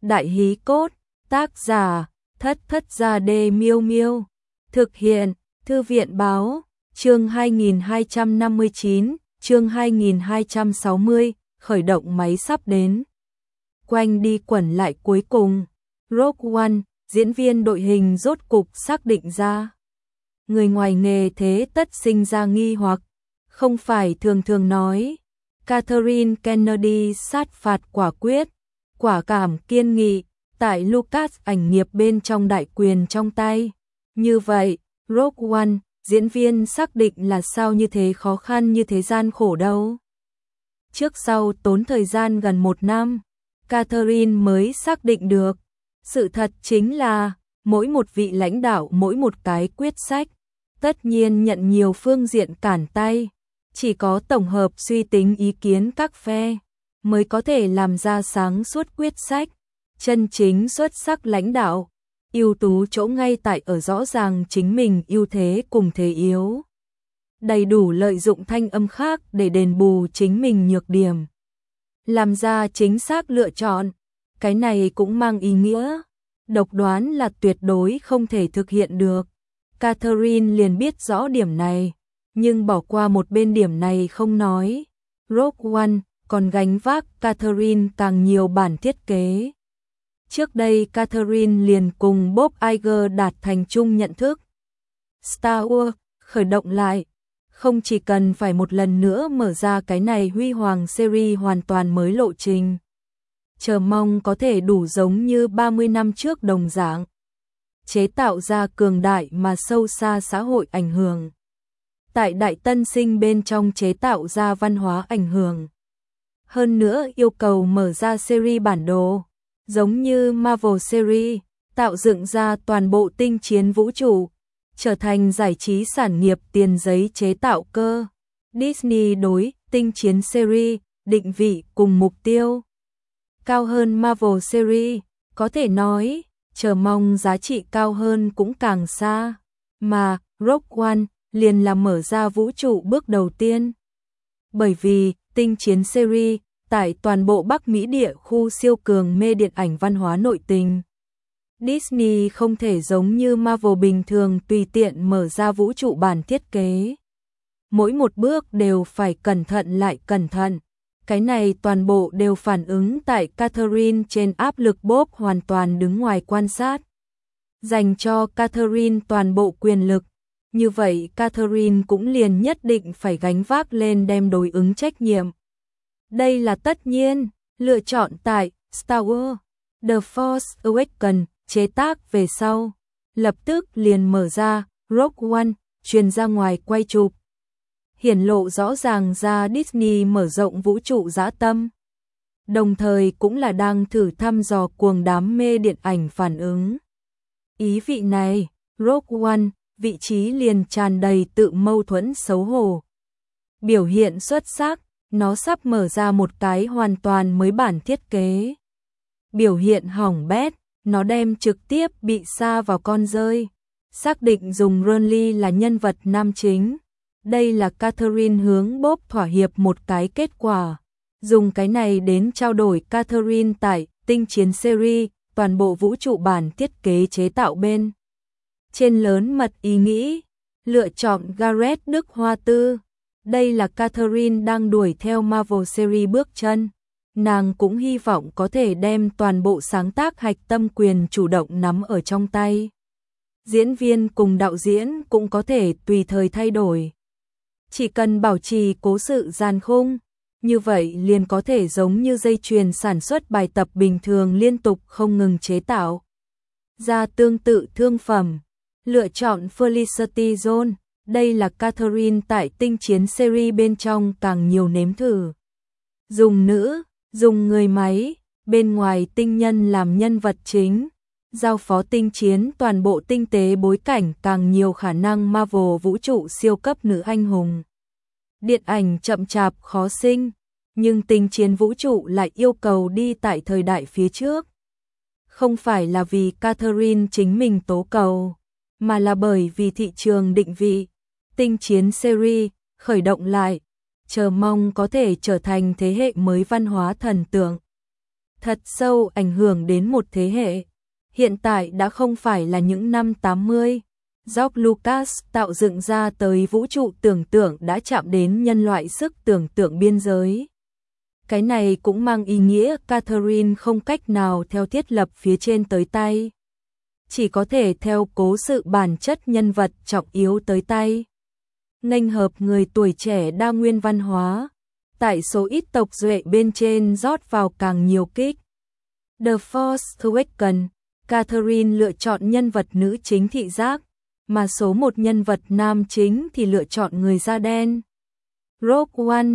Đại hí cốt, tác giả, Thất Thất Gia Đê Miêu Miêu. Thực hiện, Thư viện báo, chương 2259, chương 2260, khởi động máy sắp đến. Quanh đi quẩn lại cuối cùng, Rogue One, diễn viên đội hình rốt cục xác định ra. Người ngoài nghề thế tất sinh ra nghi hoặc, không phải thường thường nói, Catherine Kennedy sát phạt quả quyết, quả cảm kiên nghị, tại Lucas ảnh nghiệp bên trong đại quyền trong tay. Như vậy, Rogue One, diễn viên xác định là sao như thế khó khăn như thế gian khổ đâu. Trước sau tốn thời gian gần 1 năm, Catherine mới xác định được. Sự thật chính là, mỗi một vị lãnh đạo mỗi một cái quyết sách, tất nhiên nhận nhiều phương diện cản tay. Chỉ có tổng hợp suy tính ý kiến các phe, mới có thể làm ra sáng suốt quyết sách. Chân chính xuất sắc lãnh đạo, ưu tú chỗ ngay tại ở rõ ràng chính mình ưu thế cùng thế yếu. Đầy đủ lợi dụng thanh âm khác để đền bù chính mình nhược điểm. Làm ra chính xác lựa chọn, cái này cũng mang ý nghĩa. Độc đoán là tuyệt đối không thể thực hiện được. Catherine liền biết rõ điểm này, nhưng bỏ qua một bên điểm này không nói. Rogue One còn gánh vác Catherine càng nhiều bản thiết kế. Trước đây Catherine liền cùng Bob Iger đạt thành chung nhận thức. Star Wars khởi động lại, không chỉ cần phải một lần nữa mở ra cái này huy hoàng series hoàn toàn mới lộ trình. Chờ mong có thể đủ giống như 30 năm trước đồng dạng. Chế tạo ra cường đại mà sâu xa xã hội ảnh hưởng. Tại đại tân sinh bên trong chế tạo ra văn hóa ảnh hưởng. Hơn nữa yêu cầu mở ra series bản đồ, giống như Marvel series, tạo dựng ra toàn bộ tinh chiến vũ trụ, trở thành giải trí sản nghiệp tiền giấy chế tạo cơ. Disney đối tinh chiến series, định vị cùng mục tiêu cao hơn Marvel series, có thể nói, chờ mong giá trị cao hơn cũng càng xa, mà Rogue One liền là mở ra vũ trụ bước đầu tiên. Bởi vì, tinh chiến series, tại toàn bộ Bắc Mỹ địa khu siêu cường mê điện ảnh văn hóa nội tình. Disney không thể giống như Marvel bình thường tùy tiện mở ra vũ trụ bản thiết kế. Mỗi một bước đều phải cẩn thận lại cẩn thận. Cái này toàn bộ đều phản ứng tại Catherine trên áp lực Bob hoàn toàn đứng ngoài quan sát. Dành cho Catherine toàn bộ quyền lực. Như vậy Catherine cũng liền nhất định phải gánh vác lên đem đối ứng trách nhiệm. Đây là tất nhiên, lựa chọn tại Star Wars, The Force Awakens, chế tác về sau. Lập tức liền mở ra, Rogue One, truyền ra ngoài quay chụp. Hiển lộ rõ ràng ra Disney mở rộng vũ trụ dã tâm. Đồng thời cũng là đang thử thăm dò cuồng đám mê điện ảnh phản ứng. Ý vị này, Rogue One, vị trí liền tràn đầy tự mâu thuẫn xấu hổ. Biểu hiện xuất sắc, nó sắp mở ra một cái hoàn toàn mới bản thiết kế. Biểu hiện hỏng bét, nó đem trực tiếp bị sa vào con rơi. Xác định dùng Ronly là nhân vật nam chính. Đây là Catherine hướng Bob thỏa hiệp một cái kết quả. Dùng cái này đến trao đổi Catherine tại tinh chiến series, toàn bộ vũ trụ bản thiết kế chế tạo bên. Trên lớn mật ý nghĩ, lựa chọn Gareth Đức Hoa Tư. Đây là Catherine đang đuổi theo Marvel series bước chân. Nàng cũng hy vọng có thể đem toàn bộ sáng tác hạch tâm quyền chủ động nắm ở trong tay. Diễn viên cùng đạo diễn cũng có thể tùy thời thay đổi. Chỉ cần bảo trì cố sự dàn khung, như vậy liền có thể giống như dây chuyền sản xuất bài tập bình thường liên tục không ngừng chế tạo. Ra tương tự thương phẩm, lựa chọn Felicity Jones, đây là Catherine tại tinh chiến series bên trong càng nhiều nếm thử. Dùng nữ, dùng người máy, bên ngoài tinh nhân làm nhân vật chính, giao phó tinh chiến toàn bộ tinh tế bối cảnh càng nhiều khả năng Marvel vũ trụ siêu cấp nữ anh hùng. Điện ảnh chậm chạp khó sinh, nhưng tinh chiến vũ trụ lại yêu cầu đi tại thời đại phía trước. Không phải là vì Catherine chính mình tố cầu, mà là bởi vì thị trường định vị. Tinh chiến series, khởi động lại, chờ mong có thể trở thành thế hệ mới văn hóa thần tượng. thật sâu ảnh hưởng đến một thế hệ. Hiện tại đã không phải là những năm 80. George Lucas tạo dựng ra tới vũ trụ tưởng tượng đã chạm đến nhân loại sức tưởng tượng biên giới. Cái này cũng mang ý nghĩa Catherine không cách nào theo thiết lập phía trên tới tay. Chỉ có thể theo cố sự bản chất nhân vật trọng yếu tới tay. Nghênh hợp người tuổi trẻ đa nguyên văn hóa. Tại số ít tộc duệ bên trên rót vào càng nhiều kích. The Force Awakens, Catherine lựa chọn nhân vật nữ chính thị giác, mà số một nhân vật nam chính thì lựa chọn người da đen. Rogue One,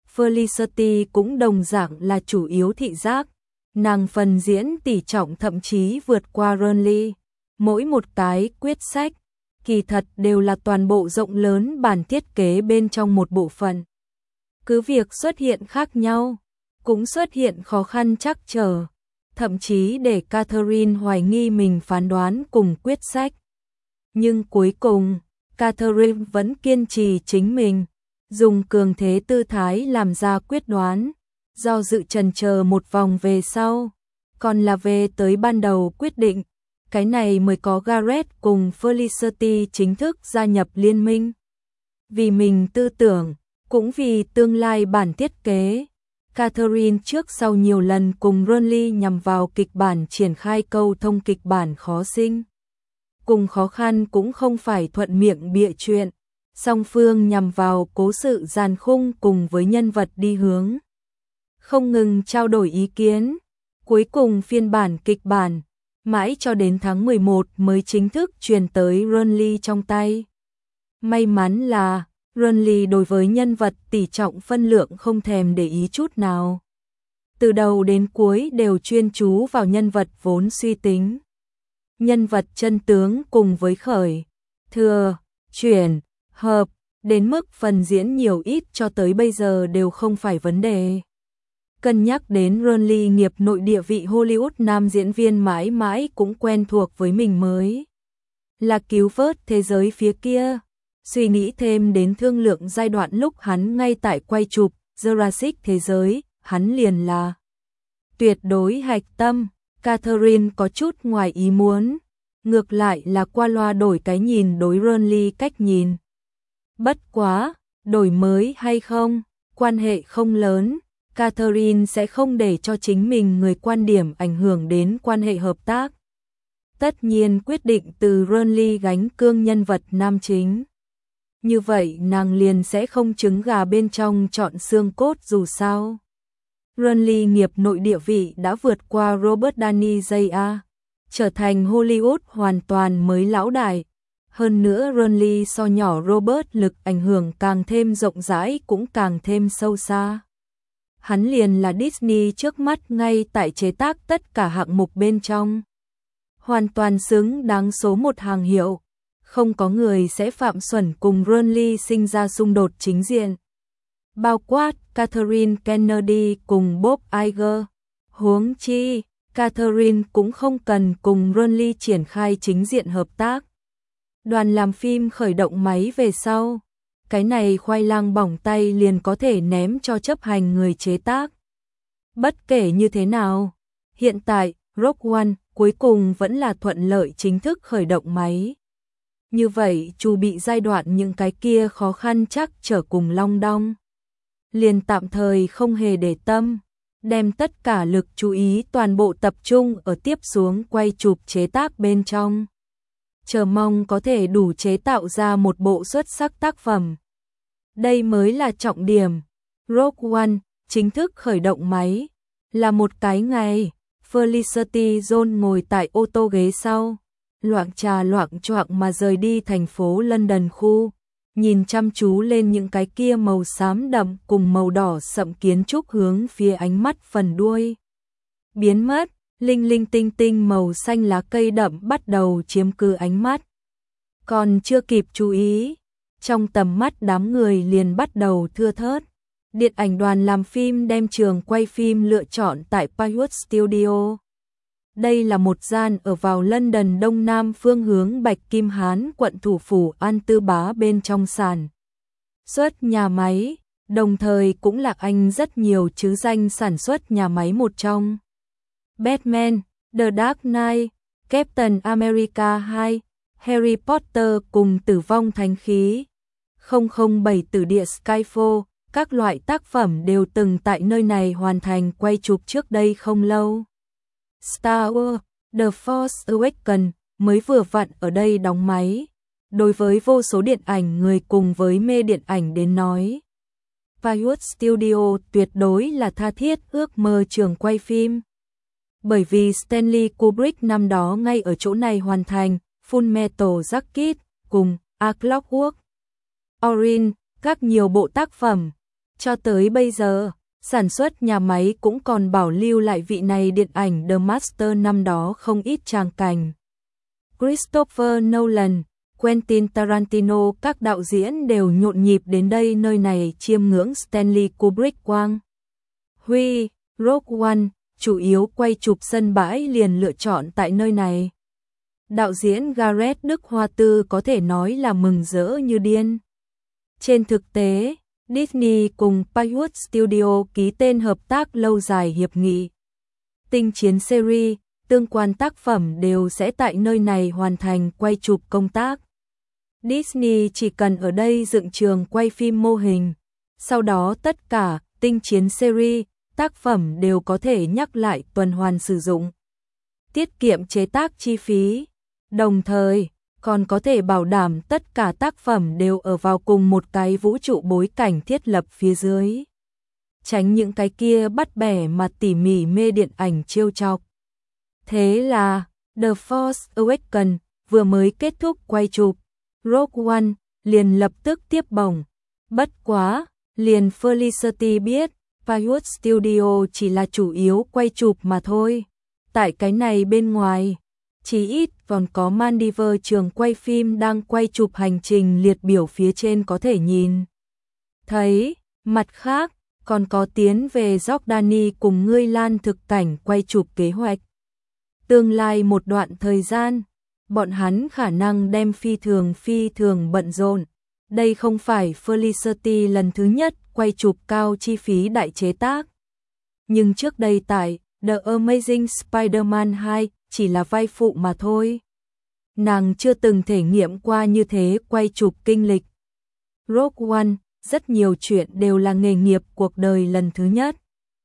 Felicity cũng đồng dạng là chủ yếu thị giác, nàng phần diễn tỷ trọng thậm chí vượt qua Renly. Mỗi một cái quyết sách, kỳ thật đều là toàn bộ rộng lớn bản thiết kế bên trong một bộ phận. Cứ việc xuất hiện khác nhau, cũng xuất hiện khó khăn trắc trở, thậm chí để Catherine hoài nghi mình phán đoán cùng quyết sách. Nhưng cuối cùng, Catherine vẫn kiên trì chính mình, dùng cường thế tư thái làm ra quyết đoán, do dự chần chờ một vòng về sau, còn là về tới ban đầu quyết định, cái này mới có Gareth cùng Felicity chính thức gia nhập liên minh. Vì mình tư tưởng, cũng vì tương lai bản thiết kế, Catherine trước sau nhiều lần cùng Renly nhằm vào kịch bản triển khai câu thông kịch bản khó sinh. Cùng khó khăn cũng không phải thuận miệng bịa chuyện, song phương nhằm vào cố sự dàn khung cùng với nhân vật đi hướng. Không ngừng trao đổi ý kiến, cuối cùng phiên bản kịch bản, mãi cho đến tháng 11 mới chính thức truyền tới Renly trong tay. May mắn là Renly đối với nhân vật tỷ trọng phân lượng không thèm để ý chút nào. Từ đầu đến cuối đều chuyên chú vào nhân vật vốn suy tính. Nhân vật chân tướng cùng với khởi, thừa, chuyển, hợp, đến mức phần diễn nhiều ít cho tới bây giờ đều không phải vấn đề. Cân nhắc đến Renly nghiệp nội địa vị Hollywood nam diễn viên mãi mãi cũng quen thuộc với mình mới. Là cứu vớt thế giới phía kia. Suy nghĩ thêm đến thương lượng giai đoạn lúc hắn ngay tại quay chụp Jurassic thế giới, hắn liền là tuyệt đối hạch tâm. Catherine có chút ngoài ý muốn, ngược lại là qua loa đổi cái nhìn đối Renly cách nhìn. Bất quá, đổi mới hay không, quan hệ không lớn, Catherine sẽ không để cho chính mình người quan điểm ảnh hưởng đến quan hệ hợp tác. Tất nhiên quyết định từ Renly gánh cương nhân vật nam chính. Như vậy nàng liền sẽ không trứng gà bên trong chọn xương cốt dù sao. Renly nghiệp nội địa vị đã vượt qua Robert Downey Jr., trở thành Hollywood hoàn toàn mới lão đại. Hơn nữa Renly so nhỏ Robert lực ảnh hưởng càng thêm rộng rãi cũng càng thêm sâu xa. Hắn liền là Disney trước mắt ngay tại chế tác tất cả hạng mục bên trong. Hoàn toàn xứng đáng số một hàng hiệu. Không có người sẽ phạm xuẩn cùng Renly sinh ra xung đột chính diện. Bao quát Catherine Kennedy cùng Bob Iger. Huống chi, Catherine cũng không cần cùng Renly triển khai chính diện hợp tác. Đoàn làm phim khởi động máy về sau. Cái này khoai lang bỏng tay liền có thể ném cho chấp hành người chế tác. Bất kể như thế nào, hiện tại, Rogue One cuối cùng vẫn là thuận lợi chính thức khởi động máy. Như vậy, chu bị giai đoạn những cái kia khó khăn chắc trở cùng long đong. Liền tạm thời không hề để tâm, đem tất cả lực chú ý toàn bộ tập trung ở tiếp xuống quay chụp chế tác bên trong. Chờ mong có thể đủ chế tạo ra một bộ xuất sắc tác phẩm. Đây mới là trọng điểm. Rogue One chính thức khởi động máy. Là một cái ngày, Felicity Jones ngồi tại ô tô ghế sau, loạng trà loạng choạng mà rời đi thành phố London khu, nhìn chăm chú lên những cái kia màu xám đậm cùng màu đỏ sậm kiến trúc hướng phía ánh mắt phần đuôi. Biến mất, linh linh tinh tinh màu xanh lá cây đậm bắt đầu chiếm cứ ánh mắt. Còn chưa kịp chú ý, trong tầm mắt đám người liền bắt đầu thưa thớt. Điện ảnh đoàn làm phim đem trường quay phim lựa chọn tại Pinewood Studio. Đây là một gian ở vào London đông nam phương hướng Bạch Kim Hán quận thủ phủ An Tư Bá bên trong sản xuất nhà máy, đồng thời cũng là anh rất nhiều chứ danh sản xuất nhà máy một trong. Batman, The Dark Knight, Captain America 2, Harry Potter cùng Tử vong thánh khí, 007 tử địa Skyfall, các loại tác phẩm đều từng tại nơi này hoàn thành quay chụp trước đây không lâu. Star Wars, The Force Awakens mới vừa vặn ở đây đóng máy. Đối với vô số điện ảnh người cùng với mê điện ảnh đến nói, Pinewood Studio tuyệt đối là tha thiết ước mơ trường quay phim. Bởi vì Stanley Kubrick năm đó ngay ở chỗ này hoàn thành Fullmetal Jacket cùng A Clockwork Orange, các nhiều bộ tác phẩm. Cho tới bây giờ, sản xuất nhà máy cũng còn bảo lưu lại vị này điện ảnh The Master năm đó không ít tràng cảnh. Christopher Nolan, Quentin Tarantino các đạo diễn đều nhộn nhịp đến đây nơi này chiêm ngưỡng Stanley Kubrick quang huy. Rogue One, chủ yếu quay chụp sân bãi liền lựa chọn tại nơi này. Đạo diễn Gareth Đức Hoa Tư có thể nói là mừng rỡ như điên. Trên thực tế, Disney cùng Pinewood Studio ký tên hợp tác lâu dài hiệp nghị. Tinh chiến series, tương quan tác phẩm đều sẽ tại nơi này hoàn thành quay chụp công tác. Disney chỉ cần ở đây dựng trường quay phim mô hình, sau đó tất cả tinh chiến series, tác phẩm đều có thể nhắc lại tuần hoàn sử dụng, tiết kiệm chế tác chi phí, đồng thời còn có thể bảo đảm tất cả tác phẩm đều ở vào cùng một cái vũ trụ bối cảnh thiết lập phía dưới. Tránh những cái kia bắt bẻ mà tỉ mỉ mê điện ảnh trêu chọc. Thế là, The Force Awakens vừa mới kết thúc quay chụp, Rogue One liền lập tức tiếp bổng. Bất quá, liền Felicity biết, Pinewood Studio chỉ là chủ yếu quay chụp mà thôi. Tại cái này bên ngoài, chỉ ít còn có Maldives trường quay phim đang quay chụp hành trình liệt biểu phía trên có thể nhìn thấy. Mặt khác, còn có tiến về Jordani cùng Ngươi Lan thực cảnh quay chụp kế hoạch. Tương lai một đoạn thời gian, bọn hắn khả năng đem phi thường bận rộn. Đây không phải Felicity lần thứ nhất quay chụp cao chi phí đại chế tác. Nhưng trước đây tại The Amazing Spider-Man 2 chỉ là vai phụ mà thôi. Nàng chưa từng thể nghiệm qua như thế quay chụp kinh lịch. Rogue One, rất nhiều chuyện đều là nghề nghiệp cuộc đời lần thứ nhất.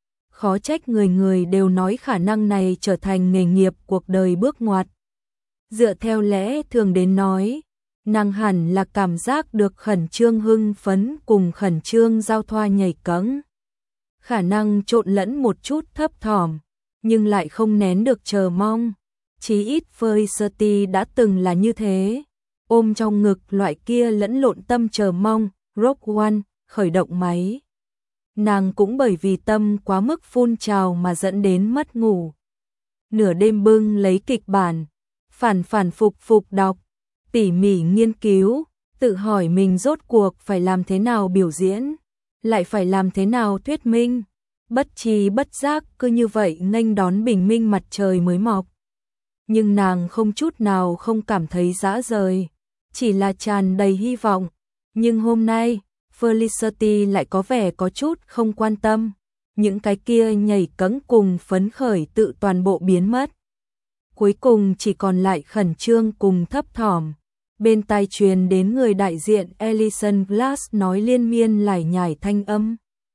Khó trách người đều nói khả năng này trở thành nghề nghiệp cuộc đời bước ngoặt. Dựa theo lẽ thường đến nói, nàng hẳn là cảm giác được khẩn trương hưng phấn cùng khẩn trương giao thoa nhảy cẫng. Khả năng trộn lẫn một chút thấp thỏm, nhưng lại không nén được chờ mong. Chí ít Felicity đã từng là như thế, ôm trong ngực loại kia lẫn lộn tâm chờ mong. Rogue One, khởi động máy. Nàng cũng bởi vì tâm quá mức phun trào mà dẫn đến mất ngủ. Nửa đêm bưng lấy kịch bản, phản phục đọc, tỉ mỉ nghiên cứu, tự hỏi mình rốt cuộc phải làm thế nào biểu diễn, lại phải làm thế nào thuyết minh. Bất tri bất giác cứ như vậy nghênh đón bình minh mặt trời mới mọc. Nhưng nàng không chút nào không cảm thấy dã rời, chỉ là tràn đầy hy vọng. Nhưng hôm nay, Felicity lại có vẻ có chút không quan tâm. Những cái kia nhảy cẫng cùng phấn khởi tự toàn bộ biến mất. Cuối cùng chỉ còn lại khẩn trương cùng thấp thỏm. Bên tai truyền đến người đại diện Alison Glass nói liên miên lải nhải thanh âm.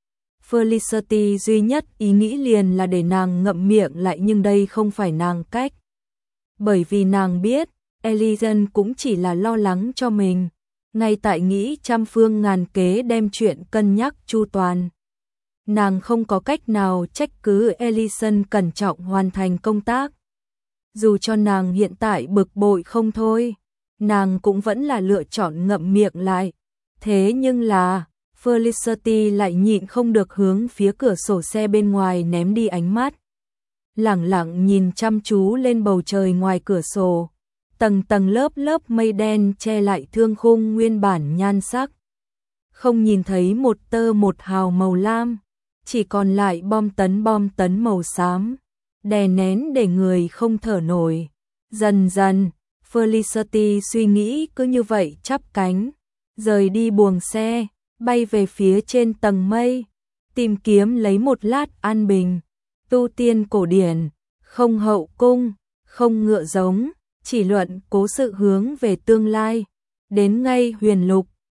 Felicity duy nhất ý nghĩ liền là để nàng ngậm miệng lại, nhưng đây không phải nàng cách. Bởi vì nàng biết, Alison cũng chỉ là lo lắng cho mình. Ngay tại nghĩ trăm phương ngàn kế đem chuyện cân nhắc chu toàn. Nàng không có cách nào trách cứ Alison cẩn trọng hoàn thành công tác. Dù cho nàng hiện tại bực bội không thôi, nàng cũng vẫn là lựa chọn ngậm miệng lại. Thế nhưng là, Felicity lại nhịn không được hướng phía cửa sổ xe bên ngoài ném đi ánh mắt. Lẳng lặng nhìn chăm chú lên bầu trời ngoài cửa sổ. Tầng lớp mây đen che lại thương khung nguyên bản nhan sắc. Không nhìn thấy một tơ một hào màu lam, chỉ còn lại bom tấn màu xám, đè nén để người không thở nổi. Dần dần, Felicity suy nghĩ cứ như vậy chắp cánh, rời đi buồng xe, bay về phía trên tầng mây, tìm kiếm lấy một lát an bình, tu tiên cổ điển, không hậu cung, không ngựa giống, chỉ luận cố sự hướng về tương lai. Đến ngay huyền lục,